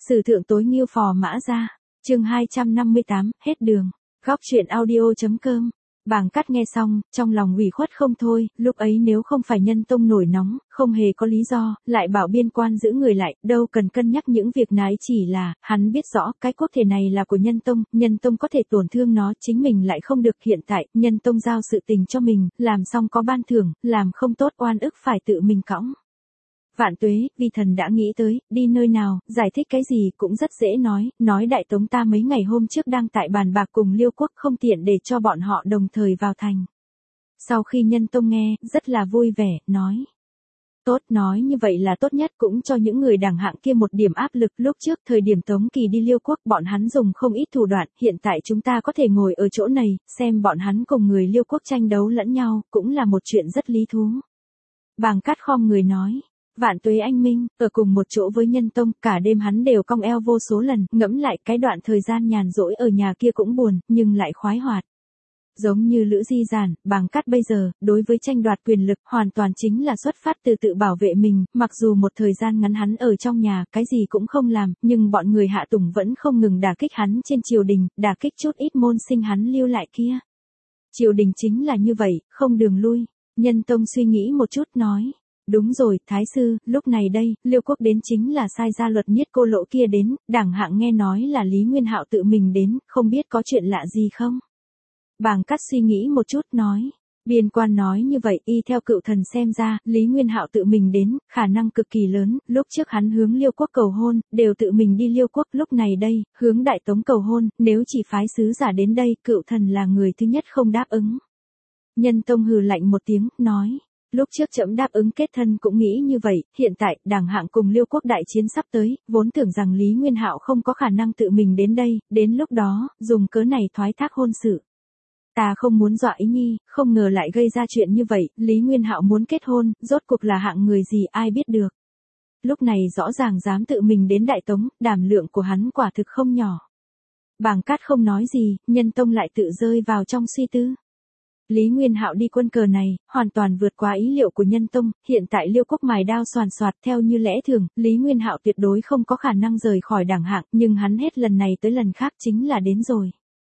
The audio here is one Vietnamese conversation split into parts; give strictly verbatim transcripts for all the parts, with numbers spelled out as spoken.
Sử thượng tối nghiêu phò mã ra. Chương hai trăm năm mươi tám, hết đường. Góc truyện audio.com. Bàng Cát nghe xong, trong lòng ủy khuất không thôi, lúc ấy nếu không phải Nhân Tông nổi nóng, không hề có lý do, lại bảo biên quan giữ người lại, đâu cần cân nhắc những việc nái, chỉ là, hắn biết rõ, cái quốc thể này là của Nhân Tông, Nhân Tông có thể tổn thương nó, chính mình lại không được. Hiện tại, Nhân Tông giao sự tình cho mình, làm xong có ban thưởng, làm không tốt oan ức phải tự mình cõng. Vạn tuế, vi thần đã nghĩ tới, đi nơi nào, giải thích cái gì cũng rất dễ nói, nói Đại Tống ta mấy ngày hôm trước đang tại bàn bạc cùng Liêu quốc, không tiện để cho bọn họ đồng thời vào thành. Sau khi Nhân Tông nghe, rất là vui vẻ, nói. Tốt, nói như vậy là tốt nhất, cũng cho những người đẳng hạng kia một điểm áp lực. Lúc trước thời điểm Tống Kỳ đi Liêu quốc, bọn hắn dùng không ít thủ đoạn, hiện tại chúng ta có thể ngồi ở chỗ này, xem bọn hắn cùng người Liêu quốc tranh đấu lẫn nhau, cũng là một chuyện rất lý thú. Bàng Cát khom người nói. Vạn tuế anh minh, ở cùng một chỗ với Nhân Tông, cả đêm hắn đều cong eo vô số lần, ngẫm lại cái đoạn thời gian nhàn rỗi ở nhà kia cũng buồn, nhưng lại khoái hoạt. Giống như Lữ Di Giản, Bàng Cát bây giờ, đối với tranh đoạt quyền lực, hoàn toàn chính là xuất phát từ tự bảo vệ mình, mặc dù một thời gian ngắn hắn ở trong nhà, cái gì cũng không làm, nhưng bọn người Hạ Tùng vẫn không ngừng đả kích hắn trên triều đình, đả kích chút ít môn sinh hắn lưu lại kia. Triều đình chính là như vậy, không đường lui. Nhân Tông suy nghĩ một chút nói. Đúng rồi, Thái sư, lúc này đây, Liêu quốc đến chính là sai ra luật nhiết cô lỗ kia đến, đẳng hạng nghe nói là Lý Nguyên Hạo tự mình đến, không biết có chuyện lạ gì không? Bàng Cát suy nghĩ một chút nói, biên quan nói như vậy, y theo cựu thần xem ra, Lý Nguyên Hạo tự mình đến, khả năng cực kỳ lớn, lúc trước hắn hướng Liêu quốc cầu hôn, đều tự mình đi Liêu quốc, lúc này đây, hướng Đại Tống cầu hôn, nếu chỉ phái sứ giả đến đây, cựu thần là người thứ nhất không đáp ứng. Nhân Tông hừ lạnh một tiếng, nói. Lúc trước trẫm đáp ứng kết thân cũng nghĩ như vậy, hiện tại, đẳng hạng cùng Liêu quốc đại chiến sắp tới, vốn tưởng rằng Lý Nguyên Hạo không có khả năng tự mình đến đây, đến lúc đó, dùng cớ này thoái thác hôn sự. Ta không muốn dọa ý nhi, không ngờ lại gây ra chuyện như vậy, Lý Nguyên Hạo muốn kết hôn, rốt cuộc là hạng người gì ai biết được. Lúc này rõ ràng dám tự mình đến Đại Tống, đảm lượng của hắn quả thực không nhỏ. Bàng Cát không nói gì, Nhân Tông lại tự rơi vào trong suy tư. Lý Nguyên Hạo đi quân cờ này, hoàn toàn vượt qua ý liệu của Nhân Tông, hiện tại Liêu quốc mài đao xoàn xoạt theo như lẽ thường, Lý Nguyên Hạo tuyệt đối không có khả năng rời khỏi đẳng hạng, nhưng hắn hết lần này tới lần khác chính là đến rồi.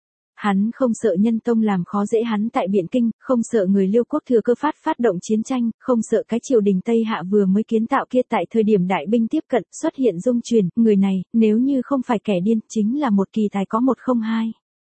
Hắn không sợ Nhân Tông làm khó dễ hắn tại Biện Kinh, không sợ người Liêu quốc thừa cơ phát phát động chiến tranh, không sợ cái triều đình Tây Hạ vừa mới kiến tạo kia tại thời điểm đại binh tiếp cận, xuất hiện dung chuyển, người này, nếu như không phải kẻ điên, chính là một kỳ tài có một không hai.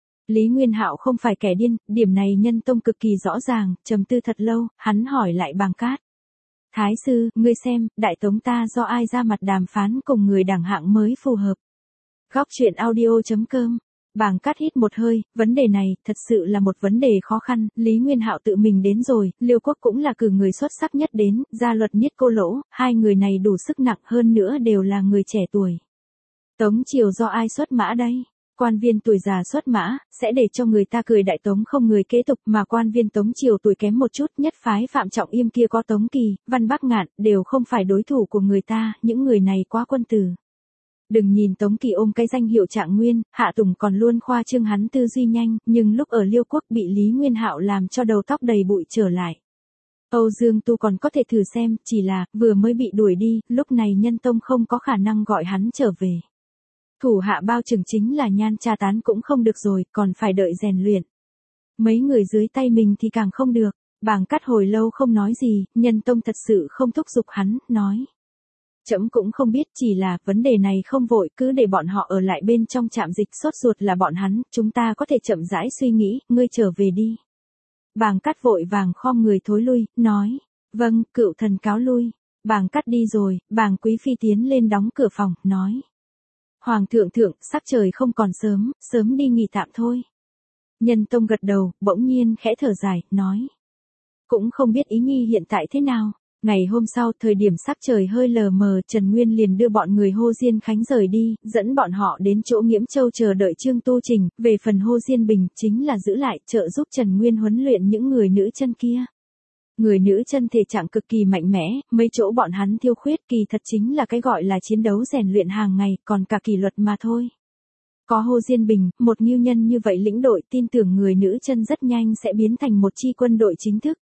Lý Nguyên Hạo không phải kẻ điên, điểm này Nhân Tông cực kỳ rõ ràng, trầm tư thật lâu, hắn hỏi lại Bàng Cát. Thái sư, ngươi xem, Đại Tống ta do ai ra mặt đàm phán cùng người đẳng hạng mới phù hợp. Góc truyện audio.com. Bàng Cát hít một hơi, vấn đề này, thật sự là một vấn đề khó khăn, Lý Nguyên Hạo tự mình đến rồi, Liêu quốc cũng là cử người xuất sắc nhất đến, gia luật nhiết cô lỗ, hai người này đủ sức nặng hơn nữa đều là người trẻ tuổi. Tống triều do ai xuất mã đây? Quan viên tuổi già xuất mã, sẽ để cho người ta cười Đại Tống không người kế tục, mà quan viên Tống triều tuổi kém một chút, nhất phái Phạm Trọng Yêm kia có Tống Kỳ, Văn Bắc Ngạn, đều không phải đối thủ của người ta, những người này quá quân tử. Đừng nhìn Tống Kỳ ôm cái danh hiệu Trạng Nguyên, Hạ Tùng còn luôn khoa trương hắn tư duy nhanh, nhưng lúc ở Liêu quốc bị Lý Nguyên Hạo làm cho đầu tóc đầy bụi trở lại. Âu Dương Tu còn có thể thử xem, chỉ là, vừa mới bị đuổi đi, lúc này Nhân Tông không có khả năng gọi hắn trở về. Thủ hạ bao chừng chính là nhan tra tán cũng không được rồi, còn phải đợi rèn luyện. Mấy người dưới tay mình thì càng không được. Bàng Cát hồi lâu không nói gì, Nhân Tông thật sự không thúc giục hắn, nói. Trẫm cũng không biết, chỉ là vấn đề này không vội, cứ để bọn họ ở lại bên trong trạm dịch, sốt ruột là bọn hắn, chúng ta có thể chậm rãi suy nghĩ, ngươi trở về đi. Bàng Cát vội vàng khom người thối lui, nói. Vâng, cựu thần cáo lui. Bàng Cát đi rồi, Bàng Quý Phi tiến lên đóng cửa phòng, nói. Hoàng thượng thượng, sắc trời không còn sớm, sớm đi nghỉ tạm thôi. Nhân Tông gật đầu, bỗng nhiên khẽ thở dài, nói. Cũng không biết ý nhi hiện tại thế nào. Ngày hôm sau, thời điểm sắc trời hơi lờ mờ, Trần Nguyên liền đưa bọn người Hô Diên Khánh rời đi, dẫn bọn họ đến chỗ Nghiễm Châu chờ đợi Trương Tu Trình, về phần Hô Diên Bình, chính là giữ lại, trợ giúp Trần Nguyên huấn luyện những người nữ chân kia. Người nữ chân thể trạng cực kỳ mạnh mẽ, mấy chỗ bọn hắn thiếu khuyết kỳ thật chính là cái gọi là chiến đấu rèn luyện hàng ngày, còn cả kỷ luật mà thôi. Có Hô Diên Bình, một nghiêu nhân như vậy lĩnh đội, tin tưởng người nữ chân rất nhanh sẽ biến thành một chi quân đội chính thức.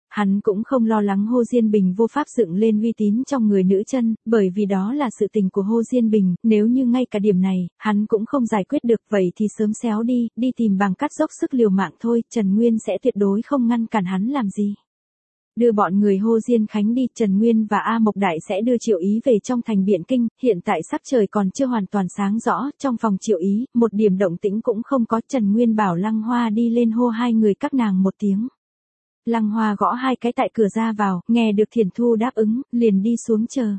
Hắn cũng không lo lắng Hồ Diên Bình vô pháp dựng lên uy tín trong người nữ chân, bởi vì đó là sự tình của Hồ Diên Bình, nếu như ngay cả điểm này, hắn cũng không giải quyết được vậy thì sớm xéo đi, đi tìm bằng cắt dốc sức liều mạng thôi, Trần Nguyên sẽ tuyệt đối không ngăn cản hắn làm gì. Đưa bọn người Hồ Diên Khánh đi, Trần Nguyên và A Mộc Đại sẽ đưa Triệu Ý về trong thành Biện Kinh, hiện tại sắc trời còn chưa hoàn toàn sáng rõ, trong phòng Triệu Ý, một điểm động tĩnh cũng không có, Trần Nguyên bảo Lăng Hoa đi lên hô hai người các nàng một tiếng. Lăng Hoa gõ hai cái tại cửa ra vào, nghe được Thiền Thu đáp ứng, liền đi xuống chờ.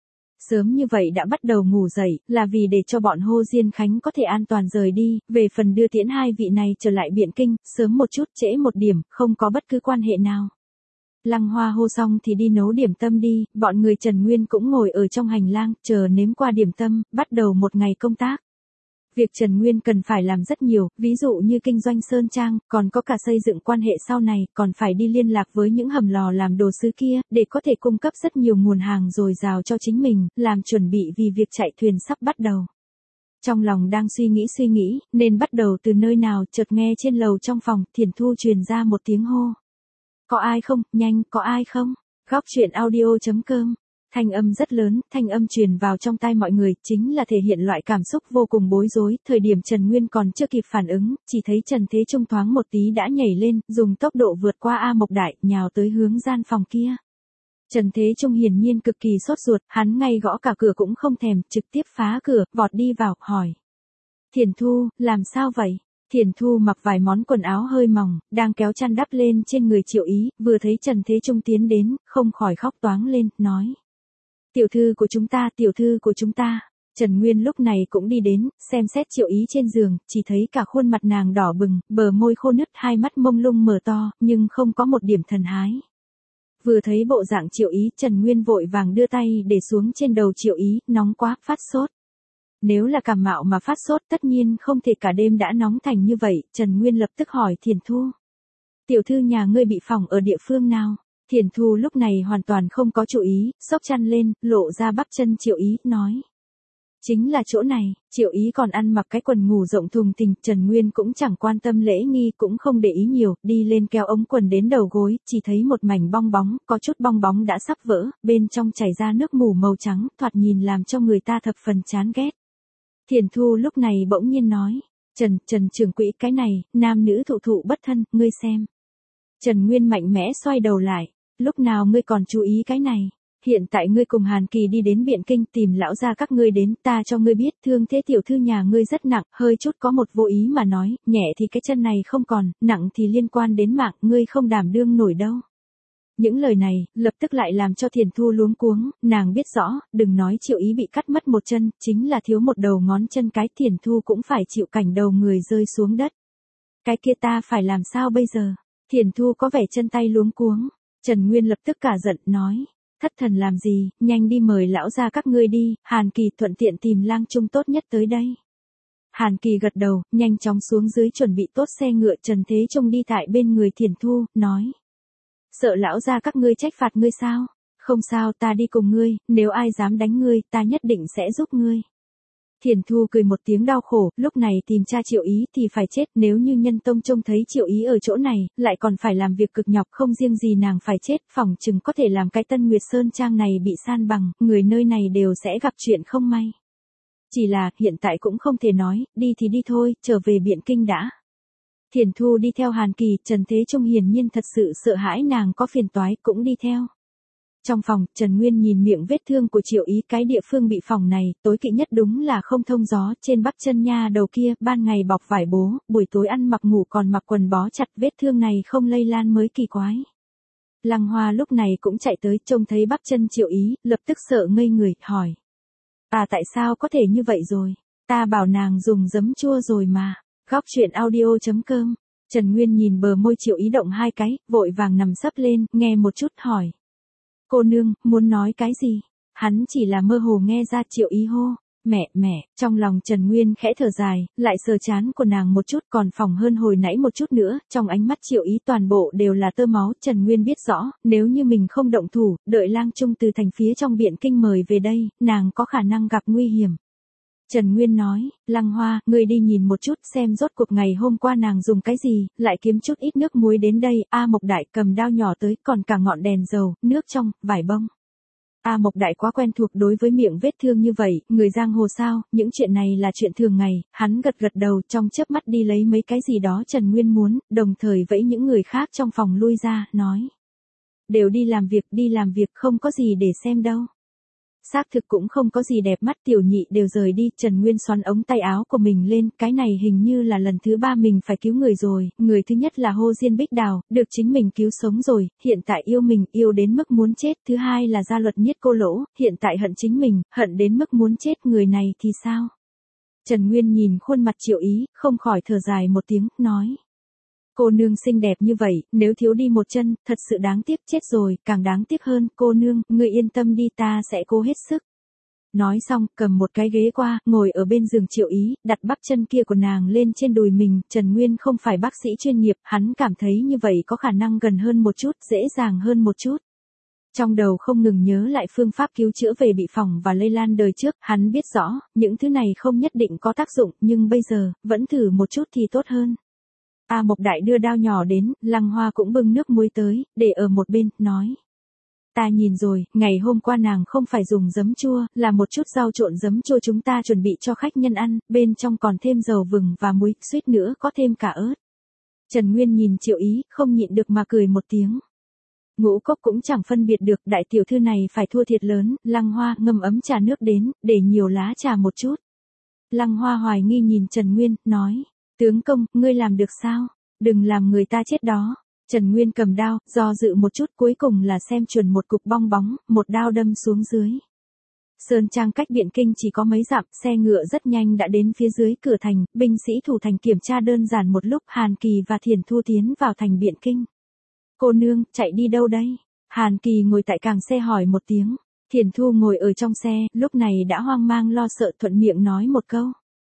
Sớm như vậy đã bắt đầu ngủ dậy, là vì để cho bọn Hồ Diên Khánh có thể an toàn rời đi, về phần đưa tiễn hai vị này trở lại Biện Kinh, sớm một chút trễ một điểm, không có bất cứ quan hệ nào. Lăng Hoa hô xong thì đi nấu điểm tâm đi, bọn người Trần Nguyên cũng ngồi ở trong hành lang, chờ nếm qua điểm tâm, bắt đầu một ngày công tác. Việc Trần Nguyên cần phải làm rất nhiều, ví dụ như kinh doanh sơn trang, còn có cả xây dựng quan hệ sau này, còn phải đi liên lạc với những hầm lò làm đồ sứ kia, để có thể cung cấp rất nhiều nguồn hàng dồi dào cho chính mình, làm chuẩn bị vì việc chạy thuyền sắp bắt đầu. Trong lòng đang suy nghĩ suy nghĩ, nên bắt đầu từ nơi nào, chợt nghe trên lầu trong phòng, Thiền Thu truyền ra một tiếng hô. Có ai không, nhanh, có ai không? Góc truyện audio chấm com. Thanh âm rất lớn, thanh âm truyền vào trong tai mọi người, chính là thể hiện loại cảm xúc vô cùng bối rối, thời điểm Trần Nguyên còn chưa kịp phản ứng, chỉ thấy Trần Thế Trung thoáng một tí đã nhảy lên, dùng tốc độ vượt qua A Mộc Đại, nhào tới hướng gian phòng kia. Trần Thế Trung hiển nhiên cực kỳ sốt ruột, hắn ngay gõ cả cửa cũng không thèm, trực tiếp phá cửa, vọt đi vào, hỏi. Thiền Thu, làm sao vậy? Thiền Thu mặc vài món quần áo hơi mỏng, đang kéo chăn đắp lên trên người Triệu Ý, vừa thấy Trần Thế Trung tiến đến, không khỏi khóc toáng lên, nói. Tiểu thư của chúng ta, tiểu thư của chúng ta. Trần Nguyên lúc này cũng đi đến, xem xét Triệu Ý trên giường, chỉ thấy cả khuôn mặt nàng đỏ bừng, bờ môi khô nứt, hai mắt mông lung mở to, nhưng không có một điểm thần hái. Vừa thấy bộ dạng Triệu Ý, Trần Nguyên vội vàng đưa tay để xuống trên đầu Triệu Ý, nóng quá, phát sốt. Nếu là cảm mạo mà phát sốt tất nhiên không thể cả đêm đã nóng thành như vậy, Trần Nguyên lập tức hỏi Thiền Thu. Tiểu thư nhà ngươi bị phỏng ở địa phương nào? Thiền Thu lúc này hoàn toàn không có chú ý, xốc chăn lên, lộ ra bắp chân Triệu Ý, nói. Chính là chỗ này, Triệu Ý còn ăn mặc cái quần ngủ rộng thùng thình, Trần Nguyên cũng chẳng quan tâm lễ nghi, cũng không để ý nhiều, đi lên kéo ống quần đến đầu gối, chỉ thấy một mảnh bong bóng, có chút bong bóng đã sắp vỡ, bên trong chảy ra nước mù màu trắng, thoạt nhìn làm cho người ta thập phần chán ghét. Thiền Thu lúc này bỗng nhiên nói, Trần, Trần trưởng quỹ cái này, nam nữ thụ thụ bất thân, ngươi xem. Trần Nguyên mạnh mẽ xoay đầu lại, lúc nào ngươi còn chú ý cái này, hiện tại ngươi cùng Hàn Kỳ đi đến Biện Kinh tìm lão gia các ngươi đến, ta cho ngươi biết thương thế tiểu thư nhà ngươi rất nặng, hơi chút có một vô ý mà nói, nhẹ thì cái chân này không còn, nặng thì liên quan đến mạng, ngươi không đảm đương nổi đâu. Những lời này, lập tức lại làm cho Thiền Thu luống cuống, nàng biết rõ, đừng nói Triệu Ý bị cắt mất một chân, chính là thiếu một đầu ngón chân cái, Thiền Thu cũng phải chịu cảnh đầu người rơi xuống đất. Cái kia ta phải làm sao bây giờ? Thiền Thu có vẻ chân tay luống cuống, Trần Nguyên lập tức cả giận, nói, thất thần làm gì, nhanh đi mời lão gia các ngươi đi, Hàn Kỳ thuận tiện tìm lang trung tốt nhất tới đây. Hàn Kỳ gật đầu, nhanh chóng xuống dưới chuẩn bị tốt xe ngựa, Trần Thế Trung đi tại bên người Thiền Thu, nói. Sợ lão gia các ngươi trách phạt ngươi sao? Không sao, ta đi cùng ngươi, nếu ai dám đánh ngươi, ta nhất định sẽ giúp ngươi. Thiền Thu cười một tiếng đau khổ, lúc này tìm cha Triệu Ý thì phải chết, nếu như Nhân Tông trông thấy Triệu Ý ở chỗ này, lại còn phải làm việc cực nhọc, không riêng gì nàng phải chết, phỏng chừng có thể làm cái Tân Nguyệt Sơn Trang này bị san bằng, người nơi này đều sẽ gặp chuyện không may. Chỉ là, hiện tại cũng không thể nói, đi thì đi thôi, trở về Biện Kinh đã. Thiền Thu đi theo Hàn Kỳ, Trần Thế Trung hiển nhiên thật sự sợ hãi nàng có phiền toái, cũng đi theo. Trong phòng, Trần Nguyên nhìn miệng vết thương của Triệu Ý, cái địa phương bị phỏng này, tối kỵ nhất đúng là không thông gió, trên bắp chân nha đầu kia, ban ngày bọc vải bố, buổi tối ăn mặc ngủ còn mặc quần bó chặt, vết thương này không lây lan mới kỳ quái. Lăng Hoa lúc này cũng chạy tới, trông thấy bắp chân Triệu Ý, lập tức sợ ngây người, hỏi. À tại sao có thể như vậy rồi? Ta bảo nàng dùng giấm chua rồi mà. Góc truyện audio chấm com. Trần Nguyên nhìn bờ môi Triệu Ý động hai cái, vội vàng nằm sấp lên, nghe một chút, hỏi. Cô nương, muốn nói cái gì? Hắn chỉ là mơ hồ nghe ra Triệu Ý hô. Mẹ, mẹ, trong lòng Trần Nguyên khẽ thở dài, lại sờ trán của nàng một chút, còn phỏng hơn hồi nãy một chút nữa, trong ánh mắt Triệu Ý toàn bộ đều là tơ máu. Trần Nguyên biết rõ, nếu như mình không động thủ, đợi lang trung từ thành phía trong Biện Kinh mời về đây, nàng có khả năng gặp nguy hiểm. Trần Nguyên nói, Lăng Hoa, ngươi đi nhìn một chút xem rốt cuộc ngày hôm qua nàng dùng cái gì, lại kiếm chút ít nước muối đến đây, A Mộc Đại cầm dao nhỏ tới, còn cả ngọn đèn dầu, nước trong, vải bông. A Mộc Đại quá quen thuộc đối với miệng vết thương như vậy, người giang hồ sao, những chuyện này là chuyện thường ngày, hắn gật gật đầu trong chớp mắt đi lấy mấy cái gì đó Trần Nguyên muốn, đồng thời vẫy những người khác trong phòng lui ra, nói. Đều đi làm việc, đi làm việc không có gì để xem đâu. Xác thực cũng không có gì đẹp mắt, tiểu nhị đều rời đi, Trần Nguyên xoắn ống tay áo của mình lên, cái này hình như là lần thứ ba mình phải cứu người rồi, người thứ nhất là Hồ Diên Bích Đào, được chính mình cứu sống rồi, hiện tại yêu mình, yêu đến mức muốn chết, thứ hai là Gia Luật Nhiết Cô Lỗ, hiện tại hận chính mình, hận đến mức muốn chết, người này thì sao? Trần Nguyên nhìn khuôn mặt Triệu Ý, không khỏi thở dài một tiếng, nói. Cô nương xinh đẹp như vậy, nếu thiếu đi một chân, thật sự đáng tiếc, chết rồi, càng đáng tiếc hơn, cô nương, ngươi yên tâm đi, ta sẽ cố hết sức. Nói xong, cầm một cái ghế qua, ngồi ở bên giường Triệu Ý, đặt bắp chân kia của nàng lên trên đùi mình, Trần Nguyên không phải bác sĩ chuyên nghiệp, hắn cảm thấy như vậy có khả năng gần hơn một chút, dễ dàng hơn một chút. Trong đầu không ngừng nhớ lại phương pháp cứu chữa về bị phỏng và lây lan đời trước, hắn biết rõ, những thứ này không nhất định có tác dụng, nhưng bây giờ, vẫn thử một chút thì tốt hơn. A Mộc Đại đưa dao nhỏ đến, Lăng Hoa cũng bưng nước muối tới, để ở một bên, nói. Ta nhìn rồi, ngày hôm qua nàng không phải dùng giấm chua, là một chút rau trộn giấm chua chúng ta chuẩn bị cho khách nhân ăn, bên trong còn thêm dầu vừng và muối, suýt nữa có thêm cả ớt. Trần Nguyên nhìn Triệu Ý, không nhịn được mà cười một tiếng. Ngũ Cốc cũng chẳng phân biệt được, đại tiểu thư này phải thua thiệt lớn, Lăng Hoa ngâm ấm trà nước đến, để nhiều lá trà một chút. Lăng Hoa hoài nghi nhìn Trần Nguyên, nói. Tướng công, ngươi làm được sao? Đừng làm người ta chết đó. Trần Nguyên cầm đao, do dự một chút cuối cùng là xem chuẩn một cục bong bóng, một đao đâm xuống dưới. Sơn Trang cách Biện Kinh chỉ có mấy dặm, xe ngựa rất nhanh đã đến phía dưới cửa thành, binh sĩ thủ thành kiểm tra đơn giản một lúc, Hàn Kỳ và Thiền Thu tiến vào thành Biện Kinh. Cô nương, chạy đi đâu đây? Hàn Kỳ ngồi tại càng xe hỏi một tiếng. Thiền Thu ngồi ở trong xe, lúc này đã hoang mang lo sợ thuận miệng nói một câu.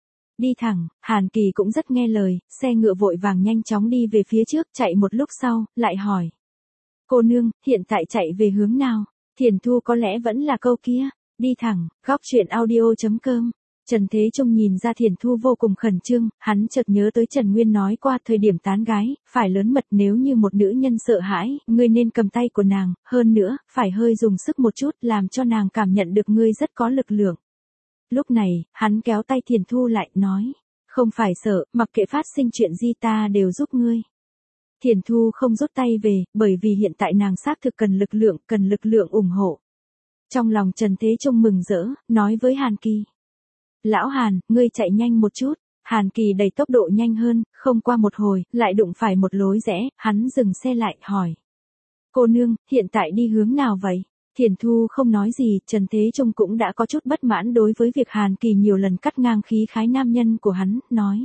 Đi thẳng, Hàn Kỳ cũng rất nghe lời, xe ngựa vội vàng nhanh chóng đi về phía trước, chạy một lúc sau, lại hỏi. Cô nương, hiện tại chạy về hướng nào? Thiền Thu có lẽ vẫn là câu kia, đi thẳng, góc truyện audio chấm com. Trần Thế Trung nhìn ra Thiền Thu vô cùng khẩn trương, hắn chợt nhớ tới Trần Nguyên nói qua thời điểm tán gái, phải lớn mật nếu như một nữ nhân sợ hãi, ngươi nên cầm tay của nàng, hơn nữa, phải hơi dùng sức một chút làm cho nàng cảm nhận được ngươi rất có lực lượng. Lúc này, hắn kéo tay Thiền Thu lại, nói, không phải sợ, mặc kệ phát sinh chuyện gì ta đều giúp ngươi. Thiền Thu không rút tay về, bởi vì hiện tại nàng xác thực cần lực lượng, cần lực lượng ủng hộ. Trong lòng Trần Thế Trung mừng rỡ, nói với Hàn Kỳ. Lão Hàn, ngươi chạy nhanh một chút. Hàn Kỳ đẩy tốc độ nhanh hơn, không qua một hồi, lại đụng phải một lối rẽ, hắn dừng xe lại, hỏi. Cô nương, hiện tại đi hướng nào vậy? Thiền Thu không nói gì, Trần Thế Trung cũng đã có chút bất mãn đối với việc Hàn Kỳ nhiều lần cắt ngang khí khái nam nhân của hắn, nói.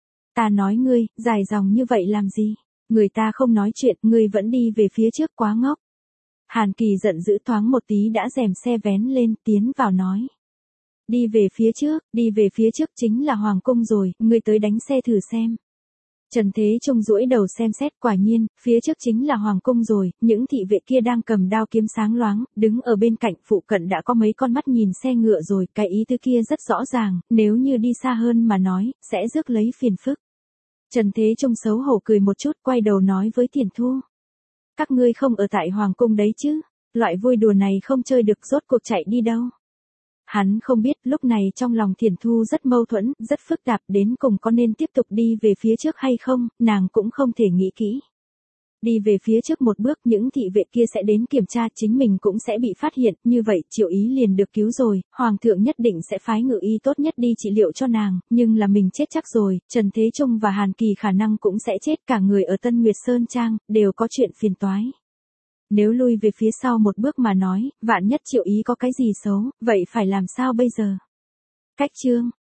Ta nói ngươi, dài dòng như vậy làm gì? Người ta không nói chuyện, ngươi vẫn đi về phía trước quá ngốc. Hàn Kỳ giận dữ thoáng một tí đã rèm xe vén lên, tiến vào nói. Đi về phía trước, đi về phía trước chính là Hoàng Cung rồi, ngươi tới đánh xe thử xem. Trần Thế Trung duỗi đầu xem xét, quả nhiên, phía trước chính là Hoàng Cung rồi, những thị vệ kia đang cầm đao kiếm sáng loáng, đứng ở bên cạnh, phụ cận đã có mấy con mắt nhìn xe ngựa rồi, cái ý tứ kia rất rõ ràng, nếu như đi xa hơn mà nói, sẽ rước lấy phiền phức. Trần Thế Trung xấu hổ cười một chút, quay đầu nói với Thiền Thu. Các ngươi không ở tại Hoàng Cung đấy chứ, loại vui đùa này không chơi được, rốt cuộc chạy đi đâu. Hắn không biết, lúc này trong lòng Thiền Thu rất mâu thuẫn, rất phức tạp, đến cùng có nên tiếp tục đi về phía trước hay không, nàng cũng không thể nghĩ kỹ. Đi về phía trước một bước, những thị vệ kia sẽ đến kiểm tra, chính mình cũng sẽ bị phát hiện, như vậy Triệu Ý liền được cứu rồi, Hoàng thượng nhất định sẽ phái ngự y tốt nhất đi trị liệu cho nàng, nhưng là mình chết chắc rồi, Trần Thế Trung và Hàn Kỳ khả năng cũng sẽ chết, cả người ở Tân Nguyệt Sơn Trang, đều có chuyện phiền toái. Nếu lui về phía sau một bước mà nói, vạn nhất Triệu Ý có cái gì xấu, vậy phải làm sao bây giờ? Cách chương